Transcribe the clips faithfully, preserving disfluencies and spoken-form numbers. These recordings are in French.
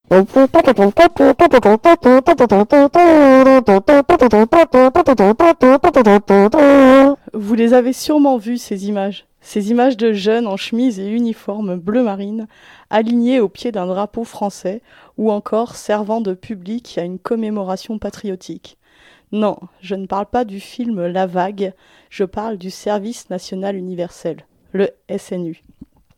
Vous les avez sûrement vues, ces images. Ces images de jeunes en chemise et uniforme bleu marine, alignés au pied d'un drapeau français, ou encore servant de public à une commémoration patriotique. Non, je ne parle pas du film La Vague, je parle du Service national universel, le S N U.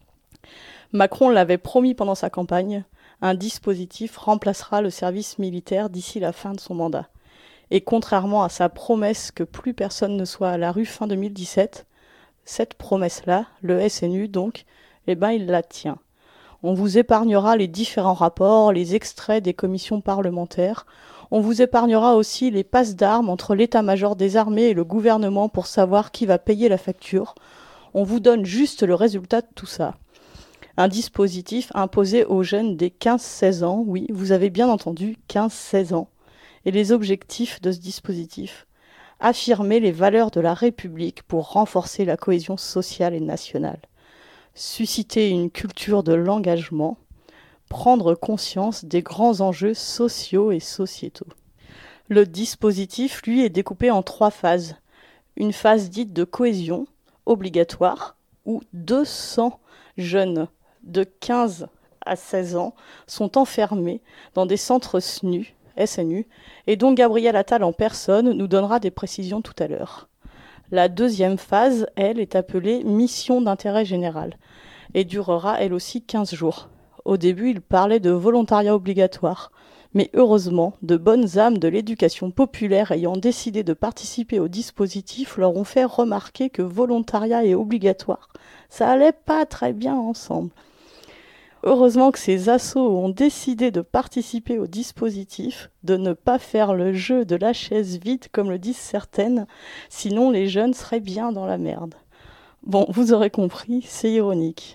Macron l'avait promis pendant sa campagne, un dispositif remplacera le service militaire d'ici la fin de son mandat. Et contrairement à sa promesse que plus personne ne soit à la rue fin deux mille dix-sept, cette promesse-là, le S N U donc, eh ben il la tient. On vous épargnera les différents rapports, les extraits des commissions parlementaires. On vous épargnera aussi les passes d'armes entre l'état-major des armées et le gouvernement pour savoir qui va payer la facture. On vous donne juste le résultat de tout ça. Un dispositif imposé aux jeunes des quinze seize ans, oui, vous avez bien entendu, quinze seize ans. Et les objectifs de ce dispositif ? Affirmer les valeurs de la République pour renforcer la cohésion sociale et nationale. Susciter une culture de l'engagement. Prendre conscience des grands enjeux sociaux et sociétaux. Le dispositif, lui, est découpé en trois phases. Une phase dite de cohésion, obligatoire, où deux cents jeunes de quinze à seize ans sont enfermés dans des centres S N U, S N U, et dont Gabriel Attal en personne nous donnera des précisions tout à l'heure. La deuxième phase, elle, est appelée mission d'intérêt général, et durera elle aussi quinze jours. Au début, il parlait de volontariat obligatoire, mais heureusement, de bonnes âmes de l'éducation populaire ayant décidé de participer au dispositif leur ont fait remarquer que volontariat et obligatoire, ça allait pas très bien ensemble. Heureusement que ces assos ont décidé de participer au dispositif, de ne pas faire le jeu de la chaise vide comme le disent certaines, sinon les jeunes seraient bien dans la merde. Bon, vous aurez compris, c'est ironique.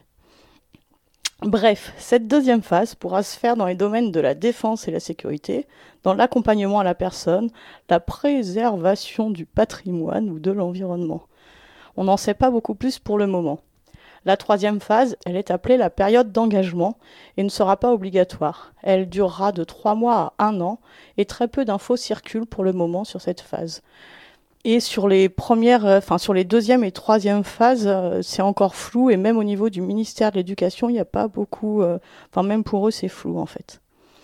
Bref, cette deuxième phase pourra se faire dans les domaines de la défense et la sécurité, dans l'accompagnement à la personne, la préservation du patrimoine ou de l'environnement. On n'en sait pas beaucoup plus pour le moment. La troisième phase, elle est appelée la période d'engagement et ne sera pas obligatoire. Elle durera de trois mois à un an et très peu d'infos circulent pour le moment sur cette phase. Et sur les premières, enfin sur les deuxième et troisième phases, euh, c'est encore flou et même au niveau du ministère de l'Éducation, il n'y a pas beaucoup, euh, enfin même pour eux c'est flou en fait.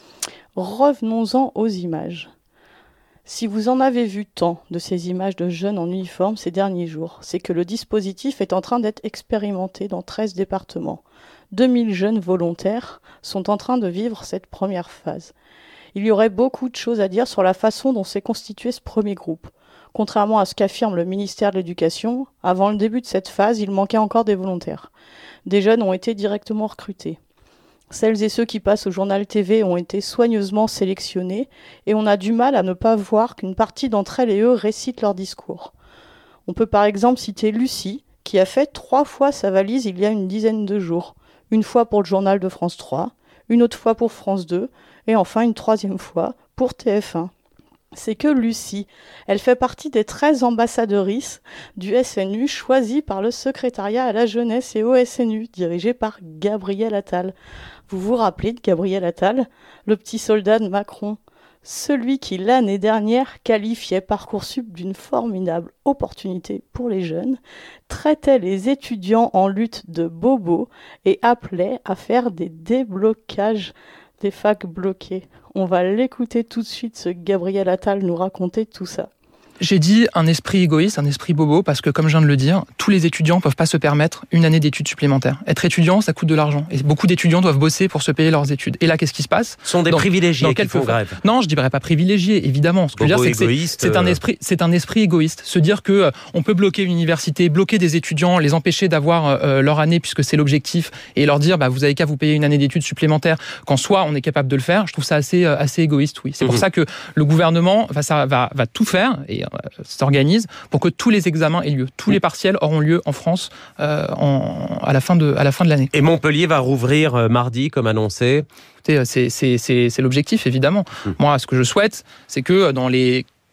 Revenons-en aux images. Si vous en avez vu tant de ces images de jeunes en uniforme ces derniers jours, c'est que le dispositif est en train d'être expérimenté dans treize départements. deux mille jeunes volontaires sont en train de vivre cette première phase. Il y aurait beaucoup de choses à dire sur la façon dont s'est constitué ce premier groupe. Contrairement à ce qu'affirme le ministère de l'Éducation, avant le début de cette phase, il manquait encore des volontaires. Des jeunes ont été directement recrutés. Celles et ceux qui passent au journal T V ont été soigneusement sélectionnés et on a du mal à ne pas voir qu'une partie d'entre elles et eux récitent leur discours. On peut par exemple citer Lucie, qui a fait trois fois sa valise il y a une dizaine de jours. Une fois pour le journal de France trois, une autre fois pour France deux et enfin une troisième fois pour T F un. C'est que Lucie, elle fait partie des treize ambassadrices du S N U choisies par le secrétariat à la jeunesse et au S N U, dirigé par Gabriel Attal. Vous vous rappelez de Gabriel Attal, le petit soldat de Macron, celui qui l'année dernière qualifiait Parcoursup d'une formidable opportunité pour les jeunes, traitait les étudiants en lutte de bobos et appelait à faire des déblocages des facs bloquées. On va l'écouter tout de suite, ce Gabriel Attal, nous raconter tout ça. J'ai dit un esprit égoïste, un esprit bobo, parce que comme je viens de le dire, tous les étudiants ne peuvent pas se permettre une année d'études supplémentaires. Être étudiant, ça coûte de l'argent. Et beaucoup d'étudiants doivent bosser pour se payer leurs études. Et là, qu'est-ce qui se passe ? Ce sont des dans, privilégiés dans qui font grève. Non, je ne dirais pas privilégiés, évidemment. Ce que je veux dire, c'est que c'est, c'est, un esprit, c'est un esprit égoïste. Se dire qu'on euh, peut bloquer une université, bloquer des étudiants, les empêcher d'avoir euh, leur année, puisque c'est l'objectif, et leur dire, bah, vous avez qu'à vous payer une année d'études supplémentaires, quand soit on est capable de le faire, je trouve ça assez, euh, assez égoïste, oui. C'est mmh. pour ça que le gouvernement va, ça, va, va tout faire, et euh, s'organise pour que tous les examens aient lieu. Tous les partiels auront lieu en France euh, en, à, la fin de, à la fin de l'année. Et Montpellier va rouvrir euh, mardi, comme annoncé. C'est, c'est, c'est, c'est l'objectif, évidemment. Mmh. Moi, ce que je souhaite, c'est que dans les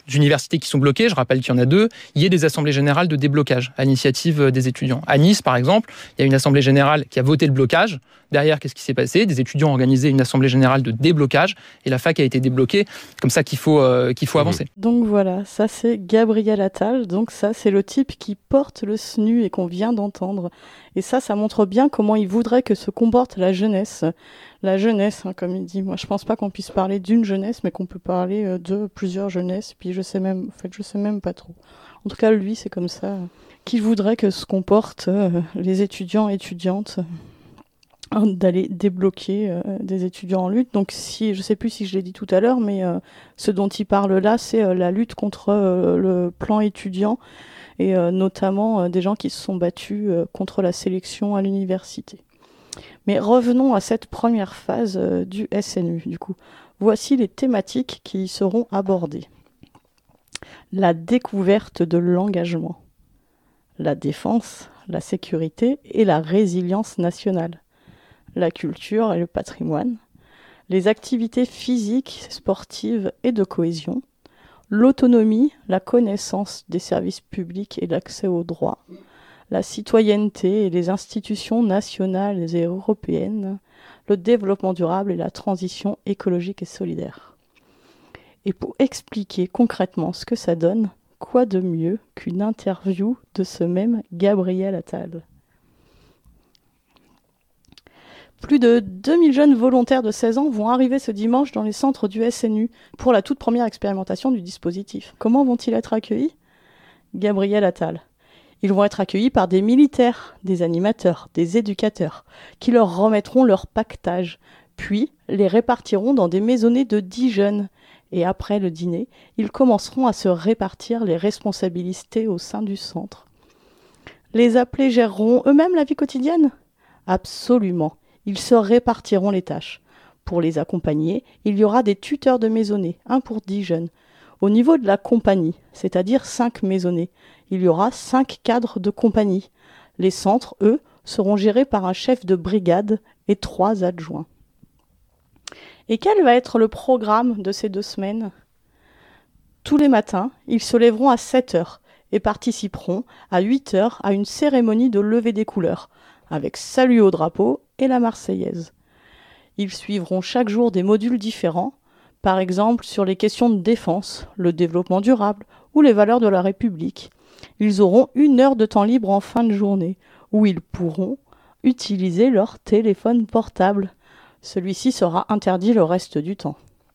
universités qui sont bloquées, je rappelle qu'il y en a deux, il y ait des assemblées générales de déblocage à l'initiative des étudiants. À Nice, par exemple, il y a une assemblée générale qui a voté le blocage. Derrière, qu'est-ce qui s'est passé ? Des étudiants ont organisé une assemblée générale de déblocage et la fac a été débloquée. Comme ça qu'il faut, euh, qu'il faut mmh. avancer. Donc voilà, ça c'est Gabriel Attal. Donc ça c'est le type qui porte le S N U et qu'on vient d'entendre. Et ça, ça montre bien comment il voudrait que se comporte la jeunesse. La jeunesse, hein, comme il dit. Moi, je pense pas qu'on puisse parler d'une jeunesse, mais qu'on peut parler de plusieurs jeunesses. Puis je sais même, en fait, je sais même pas trop. En tout cas, lui, c'est comme ça qu'il voudrait que se comportent euh, les étudiants et étudiantes, euh, d'aller débloquer euh, des étudiants en lutte. Donc, si, je sais plus si je l'ai dit tout à l'heure, mais euh, ce dont il parle là, c'est euh, la lutte contre euh, le plan étudiant et euh, notamment euh, des gens qui se sont battus euh, contre la sélection à l'université. Mais revenons à cette première phase euh, du S N U, du coup. Voici les thématiques qui y seront abordées. La découverte de l'engagement, la défense, la sécurité et la résilience nationale, la culture et le patrimoine, les activités physiques, sportives et de cohésion, l'autonomie, la connaissance des services publics et l'accès aux droits, la citoyenneté et les institutions nationales et européennes, le développement durable et la transition écologique et solidaire. Et pour expliquer concrètement ce que ça donne, quoi de mieux qu'une interview de ce même Gabriel Attal ? Plus de deux mille jeunes volontaires de seize ans vont arriver ce dimanche dans les centres du S N U pour la toute première expérimentation du dispositif. Comment vont-ils être accueillis ? Gabriel Attal. Ils vont être accueillis par des militaires, des animateurs, des éducateurs, qui leur remettront leur pactage, puis les répartiront dans des maisonnées de dix jeunes. Et après le dîner, ils commenceront à se répartir les responsabilités au sein du centre. Les appelés géreront eux-mêmes la vie quotidienne ? Absolument. Ils se répartiront les tâches. Pour les accompagner, il y aura des tuteurs de maisonnées, un pour dix jeunes. Au niveau de la compagnie, c'est-à-dire cinq maisonnées, il y aura cinq cadres de compagnie. Les centres, eux, seront gérés par un chef de brigade et trois adjoints. Et quel va être le programme de ces deux semaines ? Tous les matins, ils se lèveront à sept heures et participeront à huit heures à une cérémonie de levée des couleurs, avec salut au drapeau et la Marseillaise. Ils suivront chaque jour des modules différents, par exemple sur les questions de défense, le développement durable ou les valeurs de la République. Ils auront une heure de temps libre en fin de journée, où ils pourront utiliser leur téléphone portable. Celui-ci sera interdit le reste du temps.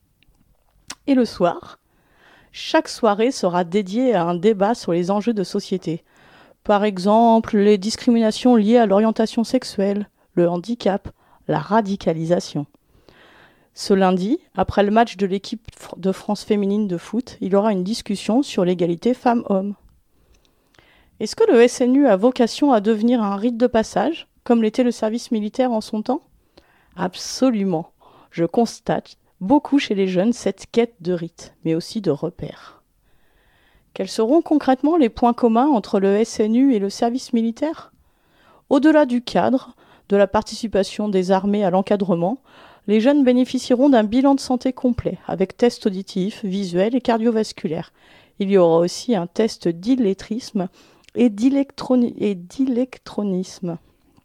Et le soir, chaque soirée sera dédiée à un débat sur les enjeux de société. Par exemple, les discriminations liées à l'orientation sexuelle, le handicap, la radicalisation. Ce lundi, après le match de l'équipe de France féminine de foot, il y aura une discussion sur l'égalité femmes-hommes. Est-ce que le S N U a vocation à devenir un rite de passage, comme l'était le service militaire en son temps ? Absolument. Je constate beaucoup chez les jeunes cette quête de rite, mais aussi de repères. Quels seront concrètement les points communs entre le S N U et le service militaire ? Au-delà du cadre, de la participation des armées à l'encadrement, les jeunes bénéficieront d'un bilan de santé complet, avec tests auditifs, visuels et cardiovasculaires. Il y aura aussi un test d'illettrisme et, d'électroni- et d'électronisme,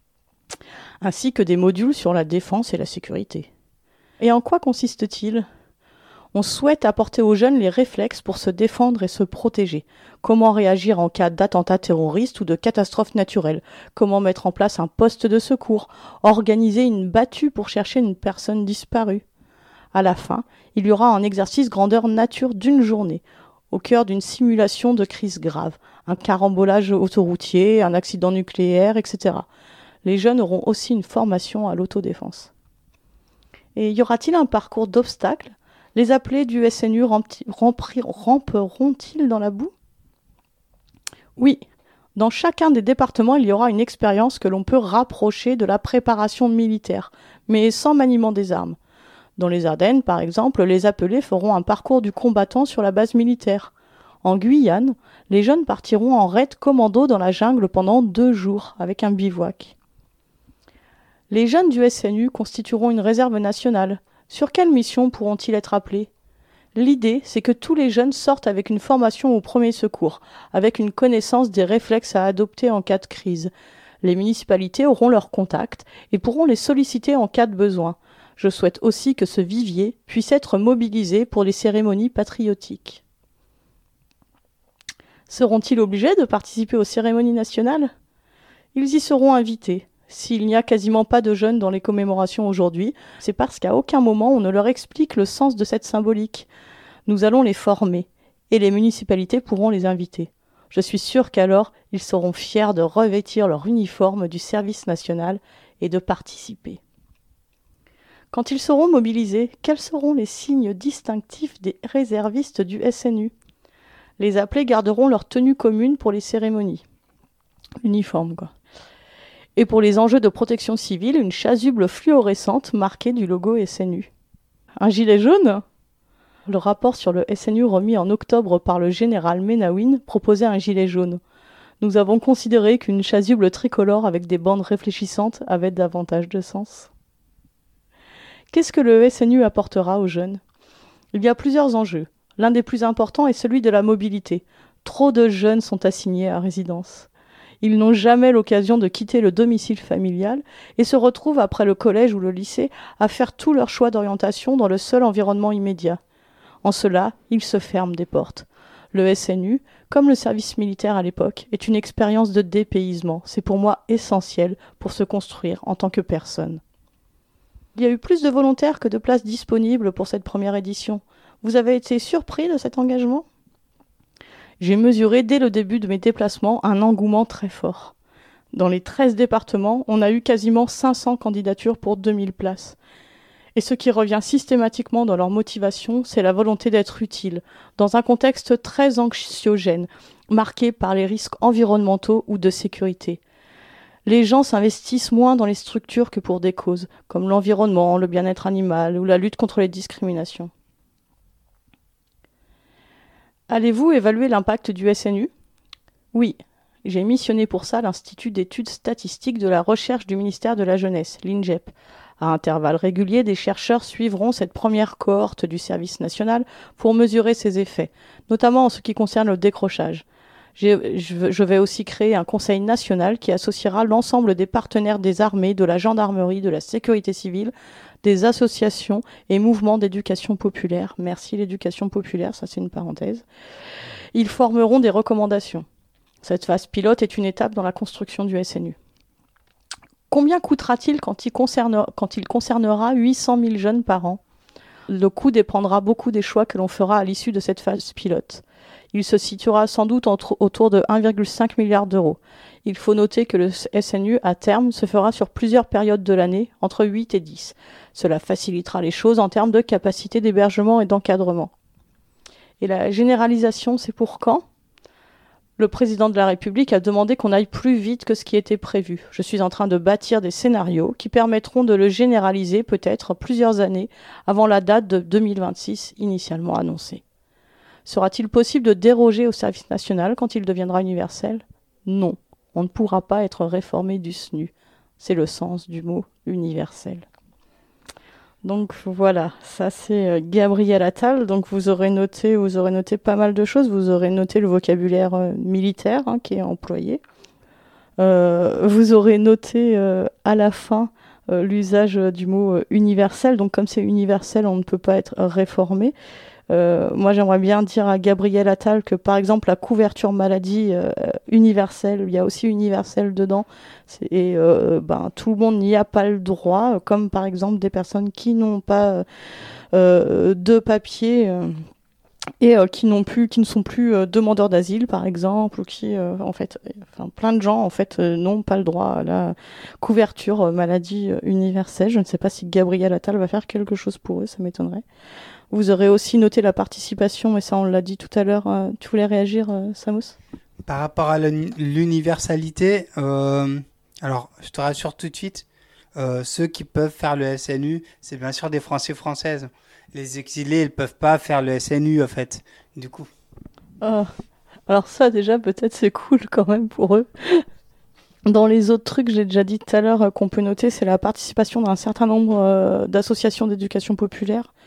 ainsi que des modules sur la défense et la sécurité. Et en quoi consiste-t-il ? On souhaite apporter aux jeunes les réflexes pour se défendre et se protéger. Comment réagir en cas d'attentat terroriste ou de catastrophe naturelle ? Comment mettre en place un poste de secours ? Organiser une battue pour chercher une personne disparue ? À la fin, il y aura un exercice grandeur nature d'une journée, au cœur d'une simulation de crise grave, un carambolage autoroutier, un accident nucléaire, et cetera. Les jeunes auront aussi une formation à l'autodéfense. Et y aura-t-il un parcours d'obstacles ? Les appelés du S N U ramperont-ils dans la boue ? Oui, dans chacun des départements, il y aura une expérience que l'on peut rapprocher de la préparation militaire, mais sans maniement des armes. Dans les Ardennes, par exemple, les appelés feront un parcours du combattant sur la base militaire. En Guyane, les jeunes partiront en raid commando dans la jungle pendant deux jours, avec un bivouac. Les jeunes du S N U constitueront une réserve nationale. Sur quelle mission pourront-ils être appelés ? L'idée, c'est que tous les jeunes sortent avec une formation au premier secours, avec une connaissance des réflexes à adopter en cas de crise. Les municipalités auront leurs contacts et pourront les solliciter en cas de besoin. Je souhaite aussi que ce vivier puisse être mobilisé pour les cérémonies patriotiques. Seront-ils obligés de participer aux cérémonies nationales ? Ils y seront invités. S'il n'y a quasiment pas de jeunes dans les commémorations aujourd'hui, c'est parce qu'à aucun moment on ne leur explique le sens de cette symbolique. Nous allons les former, et les municipalités pourront les inviter. Je suis sûre qu'alors, ils seront fiers de revêtir leur uniforme du service national et de participer. Quand ils seront mobilisés, quels seront les signes distinctifs des réservistes du S N U ? Les appelés garderont leur tenue commune pour les cérémonies. Uniforme, quoi. Et pour les enjeux de protection civile, une chasuble fluorescente marquée du logo S N U. Un gilet jaune ? Le rapport sur le S N U remis en octobre par le général Menaouine proposait un gilet jaune. Nous avons considéré qu'une chasuble tricolore avec des bandes réfléchissantes avait davantage de sens. Qu'est-ce que le S N U apportera aux jeunes ? Il y a plusieurs enjeux. L'un des plus importants est celui de la mobilité. Trop de jeunes sont assignés à résidence. Ils n'ont jamais l'occasion de quitter le domicile familial et se retrouvent après le collège ou le lycée à faire tout leur choix d'orientation dans le seul environnement immédiat. En cela, ils se ferment des portes. Le S N U, comme le service militaire à l'époque, est une expérience de dépaysement. C'est pour moi essentiel pour se construire en tant que personne. Il y a eu plus de volontaires que de places disponibles pour cette première édition. Vous avez été surpris de cet engagement ? J'ai mesuré dès le début de mes déplacements un engouement très fort. Dans les treize départements, on a eu quasiment cinq cents candidatures pour deux mille places. Et ce qui revient systématiquement dans leur motivation, c'est la volonté d'être utile, dans un contexte très anxiogène, marqué par les risques environnementaux ou de sécurité. Les gens s'investissent moins dans les structures que pour des causes, comme l'environnement, le bien-être animal ou la lutte contre les discriminations. Allez-vous évaluer l'impact du S N U ? Oui, j'ai missionné pour ça l'Institut d'études statistiques de la recherche du ministère de la Jeunesse, l'I N G E P. À intervalles réguliers, des chercheurs suivront cette première cohorte du service national pour mesurer ses effets, notamment en ce qui concerne le décrochage. J'ai, je vais aussi créer un conseil national qui associera l'ensemble des partenaires des armées, de la gendarmerie, de la sécurité civile, des associations et mouvements d'éducation populaire. Merci l'éducation populaire, ça c'est une parenthèse. Ils formeront des recommandations. Cette phase pilote est une étape dans la construction du S N U. Combien coûtera-t-il quand il, concerne, quand il concernera huit cent mille jeunes par an ? Le coût dépendra beaucoup des choix que l'on fera à l'issue de cette phase pilote. Il se situera sans doute entre, autour de un virgule cinq milliard d'euros. Il faut noter que le S N U, à terme, se fera sur plusieurs périodes de l'année, entre huit et dix. Cela facilitera les choses en termes de capacité d'hébergement et d'encadrement. Et la généralisation, c'est pour quand ? Le président de la République a demandé qu'on aille plus vite que ce qui était prévu. Je suis en train de bâtir des scénarios qui permettront de le généraliser peut-être plusieurs années avant la date de deux mille vingt-six initialement annoncée. Sera-t-il possible de déroger au service national quand il deviendra universel ? Non, on ne pourra pas être réformé du S N U. C'est le sens du mot universel. Donc voilà, ça c'est Gabriel Attal. Donc vous aurez noté, vous aurez noté pas mal de choses. Vous aurez noté le vocabulaire euh, militaire hein, qui est employé. Euh, vous aurez noté euh, à la fin euh, l'usage du mot euh, universel. Donc comme c'est universel, on ne peut pas être réformé. Euh, moi, j'aimerais bien dire à Gabriel Attal que, par exemple, la couverture maladie euh, universelle, il y a aussi universel dedans, c'est, et euh, ben, tout le monde n'y a pas le droit, comme par exemple des personnes qui n'ont pas euh, de papier euh, et euh, qui n'ont plus, qui ne sont plus euh, demandeurs d'asile, par exemple, ou qui, euh, en fait, enfin, plein de gens, en fait, euh, n'ont pas le droit à la couverture euh, maladie euh, universelle. Je ne sais pas si Gabriel Attal va faire quelque chose pour eux, ça m'étonnerait. Vous aurez aussi noté la participation, mais ça on l'a dit tout à l'heure. Euh, tu voulais réagir, euh, Samous ? Par rapport à l'universalité, euh, alors je te rassure tout de suite, euh, ceux qui peuvent faire le S N U, c'est bien sûr des Français françaises. Les exilés, ils ne peuvent pas faire le S N U en fait, du coup. Euh, alors ça déjà, peut-être c'est cool quand même pour eux. Dans les autres trucs, j'ai déjà dit tout à l'heure euh, qu'on peut noter, c'est la participation d'un certain nombre euh, d'associations d'éducation populaire.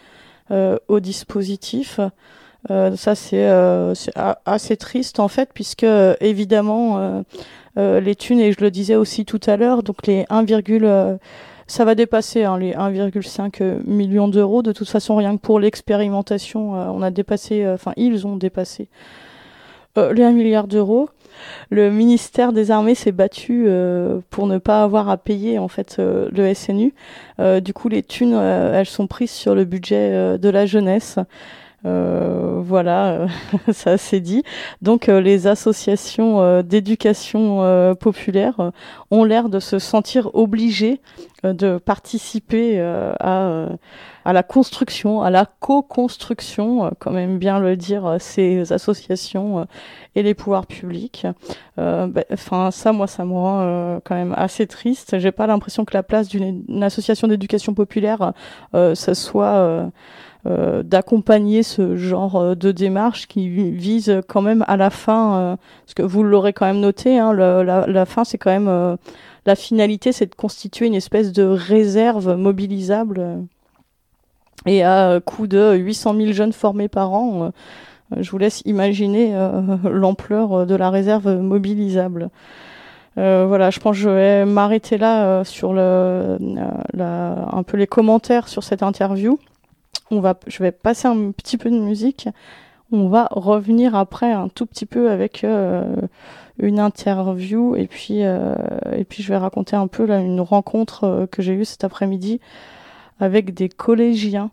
euh, au dispositif. Euh, ça, c'est, euh, c'est a- assez triste, en fait, puisque, euh, évidemment, euh, euh, les thunes, et je le disais aussi tout à l'heure, donc les un, euh, ça va dépasser hein, les un virgule cinq millions d'euros. De toute façon, rien que pour l'expérimentation, euh, on a dépassé, enfin, euh, ils ont dépassé euh, les un milliard d'euros. Le ministère des Armées s'est battu euh, pour ne pas avoir à payer en fait euh, le S N U. Euh, du coup, les thunes, euh, elles sont prises sur le budget euh, de la jeunesse. Euh, voilà, euh, ça c'est dit. Donc euh, les associations euh, d'éducation euh, populaire euh, ont l'air de se sentir obligées euh, de participer euh, à, euh, à la construction, à la co-construction, euh, quand même bien le dire, euh, ces associations euh, et les pouvoirs publics. Enfin, euh, bah, ça, moi, ça me rend euh, quand même assez triste. J'ai pas l'impression que la place d'une une association d'éducation populaire, euh, ce soit euh, Euh, d'accompagner ce genre euh, de démarche qui vise quand même à la fin, euh, parce que vous l'aurez quand même noté, hein, le, la, la fin c'est quand même, euh, la finalité c'est de constituer une espèce de réserve mobilisable euh, et à euh, coût de huit cent mille jeunes formés par an, euh, je vous laisse imaginer euh, l'ampleur de la réserve mobilisable. Euh, voilà, je pense que je vais m'arrêter là euh, sur le, euh, la, un peu les commentaires sur cette interview. On va, je vais passer un petit peu de musique. On va revenir après un tout petit peu avec euh, une interview et puis, euh, et puis je vais raconter un peu là, une rencontre euh, que j'ai eue cet après-midi avec des collégiens.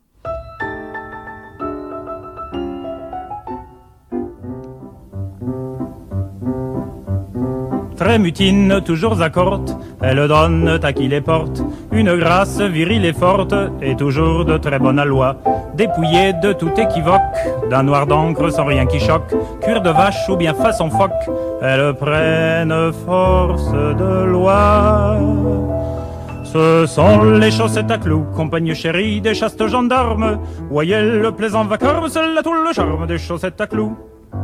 Très mutine, toujours accorte, elle donne à qui les porte une grâce virile et forte, et toujours de très bonne aloi. Dépouillée de tout équivoque, d'un noir d'encre sans rien qui choque, cuir de vache ou bien façon phoque, elle prenne force de loi. Ce sont les chaussettes à clous, compagne chérie des chastes gendarmes, voyez le plaisant vacarme, c'est là tout le charme des chaussettes à clous.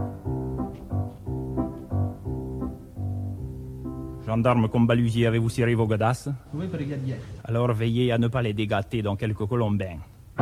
Gendarme combalusier, avez-vous ciré vos godasses? Oui, brigadier. Alors veillez à ne pas les dégâter dans quelques colombins.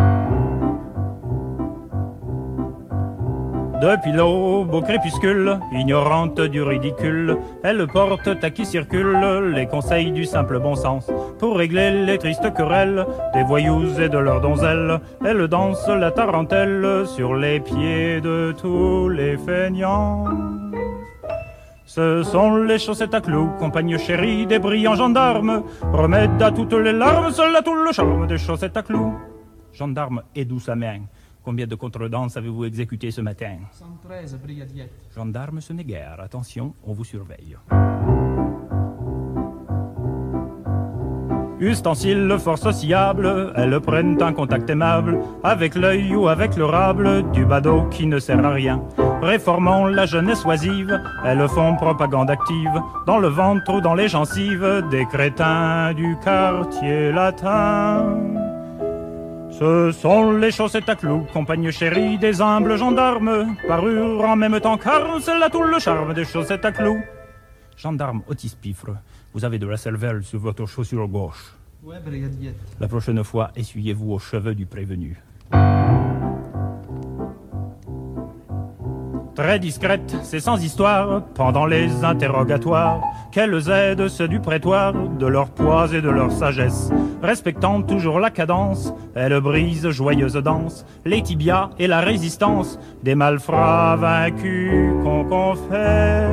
Depuis l'aube au crépuscule, ignorante du ridicule, elle porte à qui circule les conseils du simple bon sens. Pour régler les tristes querelles des voyous et de leurs donzelles, elle danse la tarentelle sur les pieds de tous les feignants. Ce sont les chaussettes à clous, compagne chérie des brillants gendarmes, remède à toutes les larmes, seul à tout le charme des chaussettes à clous. Gendarme et douce à main, combien de contredanses avez-vous exécuté ce matin? cent treize, brigadier. Gendarme, ce n'est guère, attention, on vous surveille. Ustensiles fort sociables, elles prennent un contact aimable avec l'œil ou avec le rable du badaud qui ne sert à rien. Réformant la jeunesse oisive, elles font propagande active dans le ventre ou dans les gencives des crétins du quartier latin. Ce sont les chaussettes à clous, compagne chérie des humbles gendarmes, parure en même temps qu'armes, c'est là tout le charme des chaussettes à clous. Gendarme autispifre, vous avez de la cervelle sur votre chaussure gauche. Ouais, brigadier. La prochaine fois, essuyez-vous aux cheveux du prévenu. Très discrète, c'est sans histoire, pendant les interrogatoires, qu'elles aident ceux du prétoire de leur poids et de leur sagesse. Respectant toujours la cadence, elles brisent joyeuse danse les tibias et la résistance des malfrats vaincus qu'on confesse.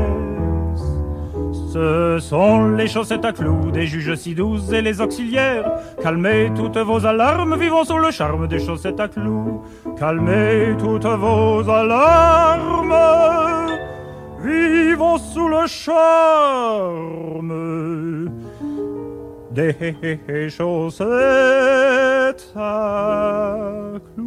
Ce sont les chaussettes à clous des juges si douces et les auxiliaires. Calmez toutes vos alarmes, vivons sous le charme des chaussettes à clous. Calmez toutes vos alarmes, vivons sous le charme des chaussettes à clous.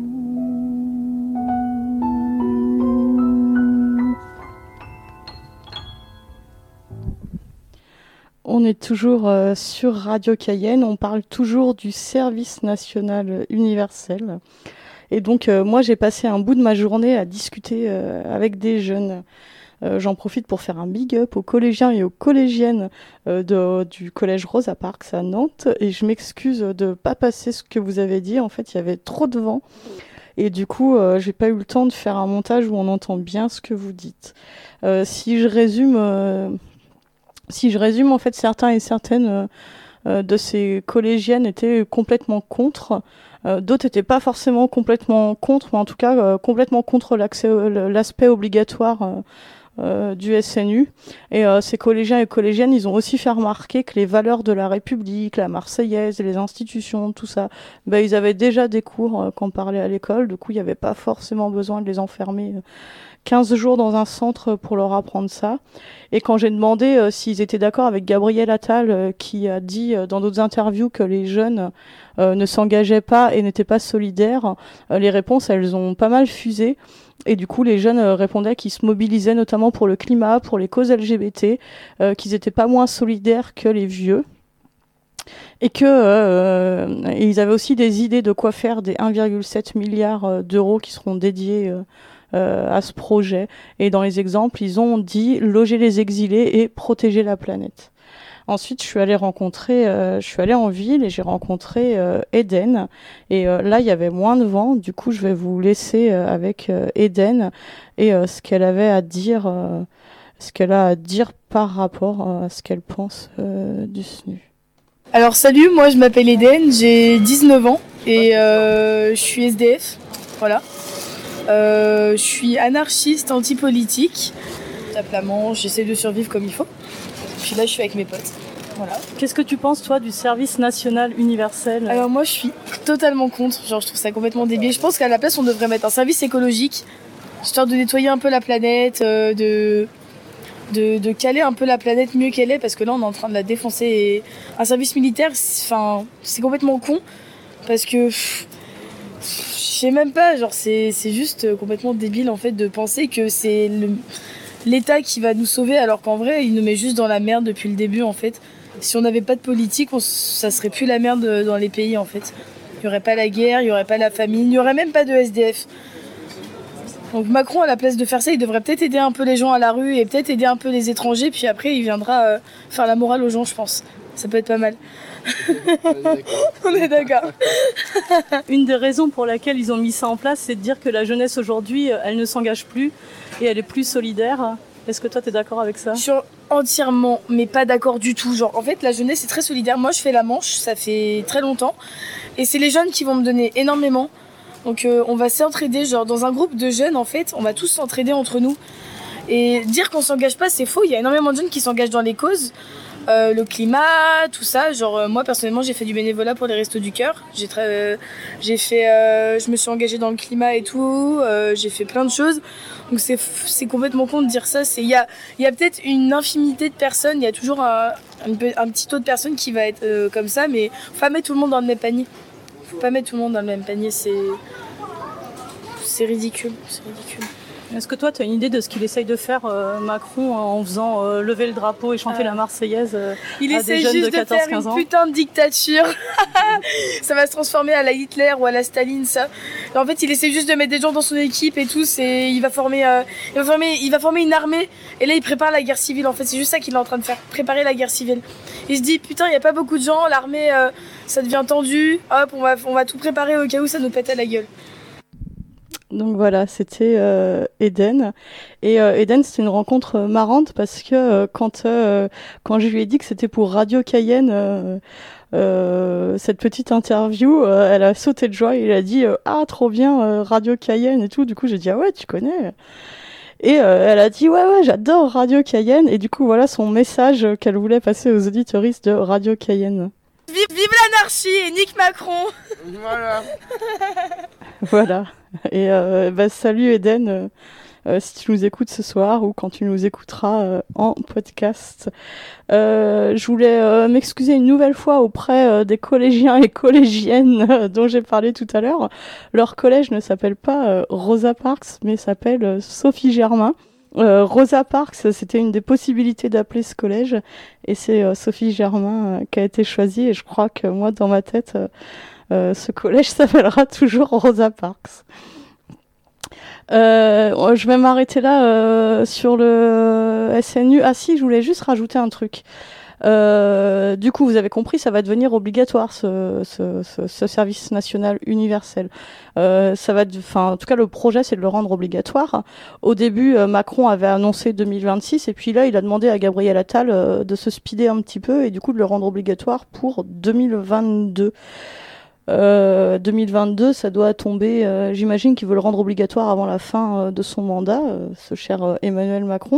On est toujours euh, sur Radio Cayenne, on parle toujours du service national universel. Et donc euh, moi j'ai passé un bout de ma journée à discuter euh, avec des jeunes. Euh, j'en profite pour faire un big up aux collégiens et aux collégiennes euh, de, du collège Rosa Parks à Nantes. Et je m'excuse de ne pas passer ce que vous avez dit, en fait il y avait trop de vent. Et du coup, euh, j'ai pas eu le temps de faire un montage où on entend bien ce que vous dites. Euh, si je résume, euh, si je résume, en fait, certains et certaines euh, euh, de ces collégiennes étaient complètement contre. Euh, d'autres n'étaient pas forcément complètement contre, mais en tout cas euh, complètement contre l'accès, l'aspect obligatoire euh, euh, du S N U. Et euh, ces collégiens et collégiennes, ils ont aussi fait remarquer que les valeurs de la République, la Marseillaise, les institutions, tout ça, ben, ils avaient déjà des cours euh, qu'on parlait à l'école. Du coup, il n'y avait pas forcément besoin de les enfermer euh, quinze jours dans un centre pour leur apprendre ça. Et quand j'ai demandé euh, s'ils étaient d'accord avec Gabriel Attal, euh, qui a dit euh, dans d'autres interviews que les jeunes euh, ne s'engageaient pas et n'étaient pas solidaires, euh, les réponses, elles ont pas mal fusé. Et du coup, les jeunes euh, répondaient qu'ils se mobilisaient notamment pour le climat, pour les causes L G B T, euh, qu'ils étaient pas moins solidaires que les vieux. Et que euh, et ils avaient aussi des idées de quoi faire des un virgule sept milliard d'euros qui seront dédiés euh, euh, à ce projet. Et dans les exemples, ils ont dit loger les exilés et protéger la planète. Ensuite, je suis allée rencontrer, euh, je suis allée en ville et j'ai rencontré euh, Eden. Et euh, là, il y avait moins de vent. Du coup, je vais vous laisser euh, avec euh, Eden et euh, ce qu'elle avait à dire, euh, ce qu'elle a à dire par rapport euh, à ce qu'elle pense euh, du S N U. Alors salut, moi je m'appelle Eden, j'ai dix-neuf ans et euh, je suis S D F. Voilà. Euh, je suis anarchiste, anti-politique. Je tape la manche, j'essaie de survivre comme il faut. Puis là, je suis avec mes potes. Voilà. Qu'est-ce que tu penses, toi, du service national universel ? Alors moi, je suis totalement contre. Genre, je trouve ça complètement débile. Je pense qu'à la place, on devrait mettre un service écologique, histoire de nettoyer un peu la planète, euh, de, de, de caler un peu la planète mieux qu'elle est, parce que là, on est en train de la défoncer. Et un service militaire, enfin, c'est complètement con, parce que... Pff, je sais même pas, genre, c'est, c'est juste complètement débile, en fait, de penser que c'est le... l'État qui va nous sauver, alors qu'en vrai, il nous met juste dans la merde depuis le début, en fait. Si on n'avait pas de politique, on, ça serait plus la merde dans les pays, en fait. Il n'y aurait pas la guerre, il n'y aurait pas la famine, il n'y aurait même pas de S D F. Donc Macron, à la place de faire ça, il devrait peut-être aider un peu les gens à la rue et peut-être aider un peu les étrangers, puis après, il viendra euh, faire la morale aux gens, je pense. Ça peut être pas mal. On est d'accord. Une des raisons pour laquelle ils ont mis ça en place, c'est de dire que la jeunesse aujourd'hui, elle ne s'engage plus et elle est plus solidaire. Est-ce que toi, tu es d'accord avec ça ? Je suis entièrement, mais pas d'accord du tout. Genre, en fait, la jeunesse est très solidaire. Moi, je fais la Manche, ça fait très longtemps. Et c'est les jeunes qui vont me donner énormément. Donc, euh, on va s'entraider. Genre, dans un groupe de jeunes, en fait, on va tous s'entraider entre nous. Et dire qu'on s'engage pas, c'est faux. Il y a énormément de jeunes qui s'engagent dans les causes. Euh, le climat, tout ça. Genre euh, moi personnellement j'ai fait du bénévolat pour les Restos du Cœur. J'ai, tra- euh, j'ai fait, euh, je me suis engagée dans le climat et tout. Euh, j'ai fait plein de choses. Donc c'est c'est complètement con de dire ça. C'est il y a il y a peut-être une infinité de personnes. Il y a toujours un, un, un petit taux de personnes qui va être euh, comme ça, mais faut pas mettre tout le monde dans le même panier. Faut pas mettre tout le monde dans le même panier. C'est c'est ridicule. C'est ridicule. Est-ce que toi, tu as une idée de ce qu'il essaye de faire, euh, Macron, en faisant euh, lever le drapeau et chanter euh, la Marseillaise euh, il à essaie des jeunes juste de quatorze de faire quinze une ans ? putain de dictature. Ça va se transformer à la Hitler ou à la Staline, ça. Et en fait, il essaie juste de mettre des gens dans son équipe et tout. C'est, il va former, euh, il va former, il va former une armée. Et là, il prépare la guerre civile. En fait, c'est juste ça qu'il est en train de faire, préparer la guerre civile. Il se dit, putain, il y a pas beaucoup de gens. L'armée, euh, ça devient tendu. Hop, on va, on va tout préparer au cas où ça nous pète à la gueule. Donc voilà, c'était euh, Eden. Et euh, Eden, c'était une rencontre euh, marrante parce que euh, quand, euh, quand je lui ai dit que c'était pour Radio Cayenne, euh, euh, cette petite interview, euh, elle a sauté de joie et elle a dit euh, « Ah, trop bien, euh, Radio Cayenne et tout ». Du coup, j'ai dit « Ah ouais, tu connais ?» Et euh, elle a dit « Ouais, ouais, j'adore Radio Cayenne ». Et du coup, voilà son message qu'elle voulait passer aux auditeuristes de Radio Cayenne. Vive, vive l'anarchie et nique Macron. Voilà. Voilà. Et euh, bah, salut Eden, euh, euh, si tu nous écoutes ce soir ou quand tu nous écouteras euh, en podcast. Euh, je voulais euh, m'excuser une nouvelle fois auprès euh, des collégiens et collégiennes euh, dont j'ai parlé tout à l'heure. Leur collège ne s'appelle pas euh, Rosa Parks, mais s'appelle euh, Sophie Germain. Euh, Rosa Parks, c'était une des possibilités d'appeler ce collège, et c'est euh, Sophie Germain euh, qui a été choisie, et je crois que moi, dans ma tête, euh, euh, ce collège s'appellera toujours Rosa Parks. Euh, je vais m'arrêter là euh, sur le S N U. Ah si, je voulais juste rajouter un truc. Euh, du coup, vous avez compris, ça va devenir obligatoire ce, ce, ce, ce service national universel. Euh, ça va, enfin, en tout cas, le projet, c'est de le rendre obligatoire. Au début, euh, Macron avait annoncé deux mille vingt-six, et puis là, il a demandé à Gabriel Attal euh, de se speeder un petit peu et du coup de le rendre obligatoire pour deux mille vingt-deux. Euh, deux mille vingt-deux, ça doit tomber. Euh, j'imagine qu'il veut le rendre obligatoire avant la fin euh, de son mandat, euh, ce cher euh, Emmanuel Macron.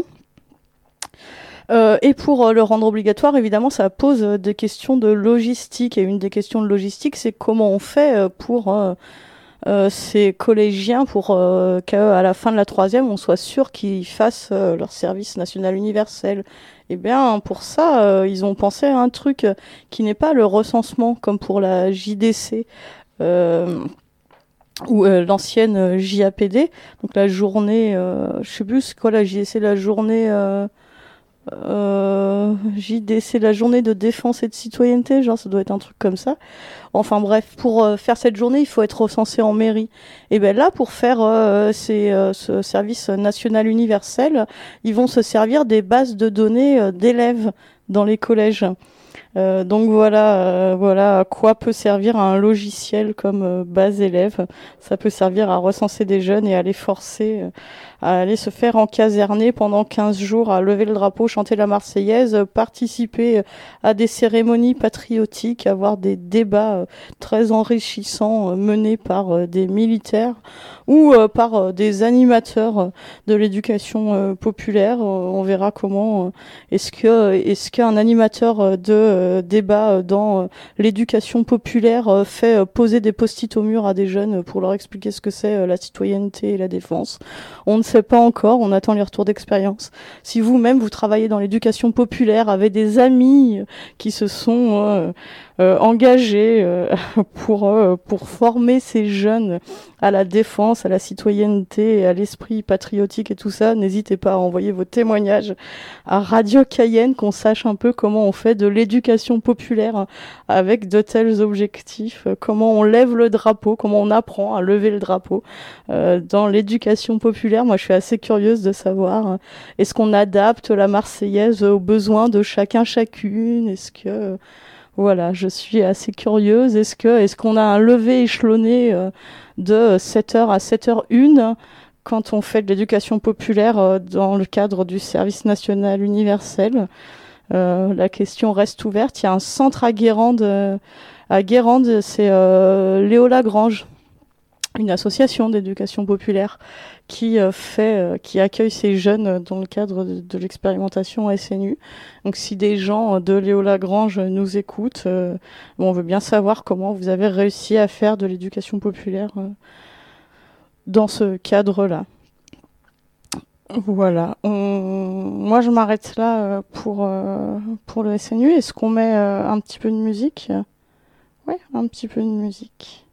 Euh, et pour euh, le rendre obligatoire, évidemment, ça pose euh, des questions de logistique. Et une des questions de logistique, c'est comment on fait euh, pour euh, euh, ces collégiens, pour euh, qu'à la fin de la troisième, on soit sûr qu'ils fassent euh, leur service national universel. Eh bien, pour ça, euh, ils ont pensé à un truc euh, qui n'est pas le recensement, comme pour la J D C. Euh, ou euh, l'ancienne J A P D, donc la journée, euh, je sais plus c'est quoi la J D C, la journée euh, euh, J D C, la journée de défense et de citoyenneté, genre ça doit être un truc comme ça. Enfin bref, pour euh, faire cette journée, il faut être recensé en mairie. Et ben là, pour faire euh, ces, euh, ce service national universel, ils vont se servir des bases de données euh, d'élèves dans les collèges. Euh, donc voilà, euh, voilà à quoi peut servir un logiciel comme euh, base élève. Ça peut servir à recenser des jeunes et à les forcer euh, à aller se faire encaserner pendant quinze jours, à lever le drapeau, chanter la Marseillaise, euh, participer euh, à des cérémonies patriotiques, avoir des débats euh, très enrichissants euh, menés par euh, des militaires ou euh, par euh, des animateurs euh, de l'éducation euh, populaire. Euh, on verra comment euh, est-ce que est-ce qu'un animateur euh, de euh, débat euh, dans euh, l'éducation populaire euh, fait euh, poser des post-it au mur à des jeunes pour leur expliquer ce que c'est euh, la citoyenneté et la défense. On ne sait pas encore, on attend les retours d'expérience. Si vous-même vous travaillez dans l'éducation populaire, avez des amis qui se sont euh, euh, engagés euh, pour euh, pour former ces jeunes à la défense, à la citoyenneté, à l'esprit patriotique et tout ça, n'hésitez pas à envoyer vos témoignages à Radio Cayenne, qu'on sache un peu comment on fait de l'éducation populaire avec de tels objectifs, comment on lève le drapeau, comment on apprend à lever le drapeau euh, dans l'éducation populaire. Moi, je suis assez curieuse de savoir, euh, est-ce qu'on adapte la Marseillaise aux besoins de chacun, chacune? Est-ce que... Euh, voilà, je suis assez curieuse. Est-ce que, est-ce qu'on a un lever échelonné euh, de sept heures à sept heures une quand on fait de l'éducation populaire euh, dans le cadre du service national universel? Euh, la question reste ouverte. Il y a un centre à Guérande, euh, à Guérande, c'est euh, Léo Lagrange, une association d'éducation populaire qui euh, fait, euh, qui accueille ces jeunes dans le cadre de, de l'expérimentation S N U. Donc, si des gens de Léo Lagrange nous écoutent, euh, bon, on veut bien savoir comment vous avez réussi à faire de l'éducation populaire euh, dans ce cadre-là. Voilà. On... Moi, je m'arrête là euh, pour euh, pour le S N U. Est-ce qu'on met euh, un petit peu de musique? Ouais, un petit peu de musique.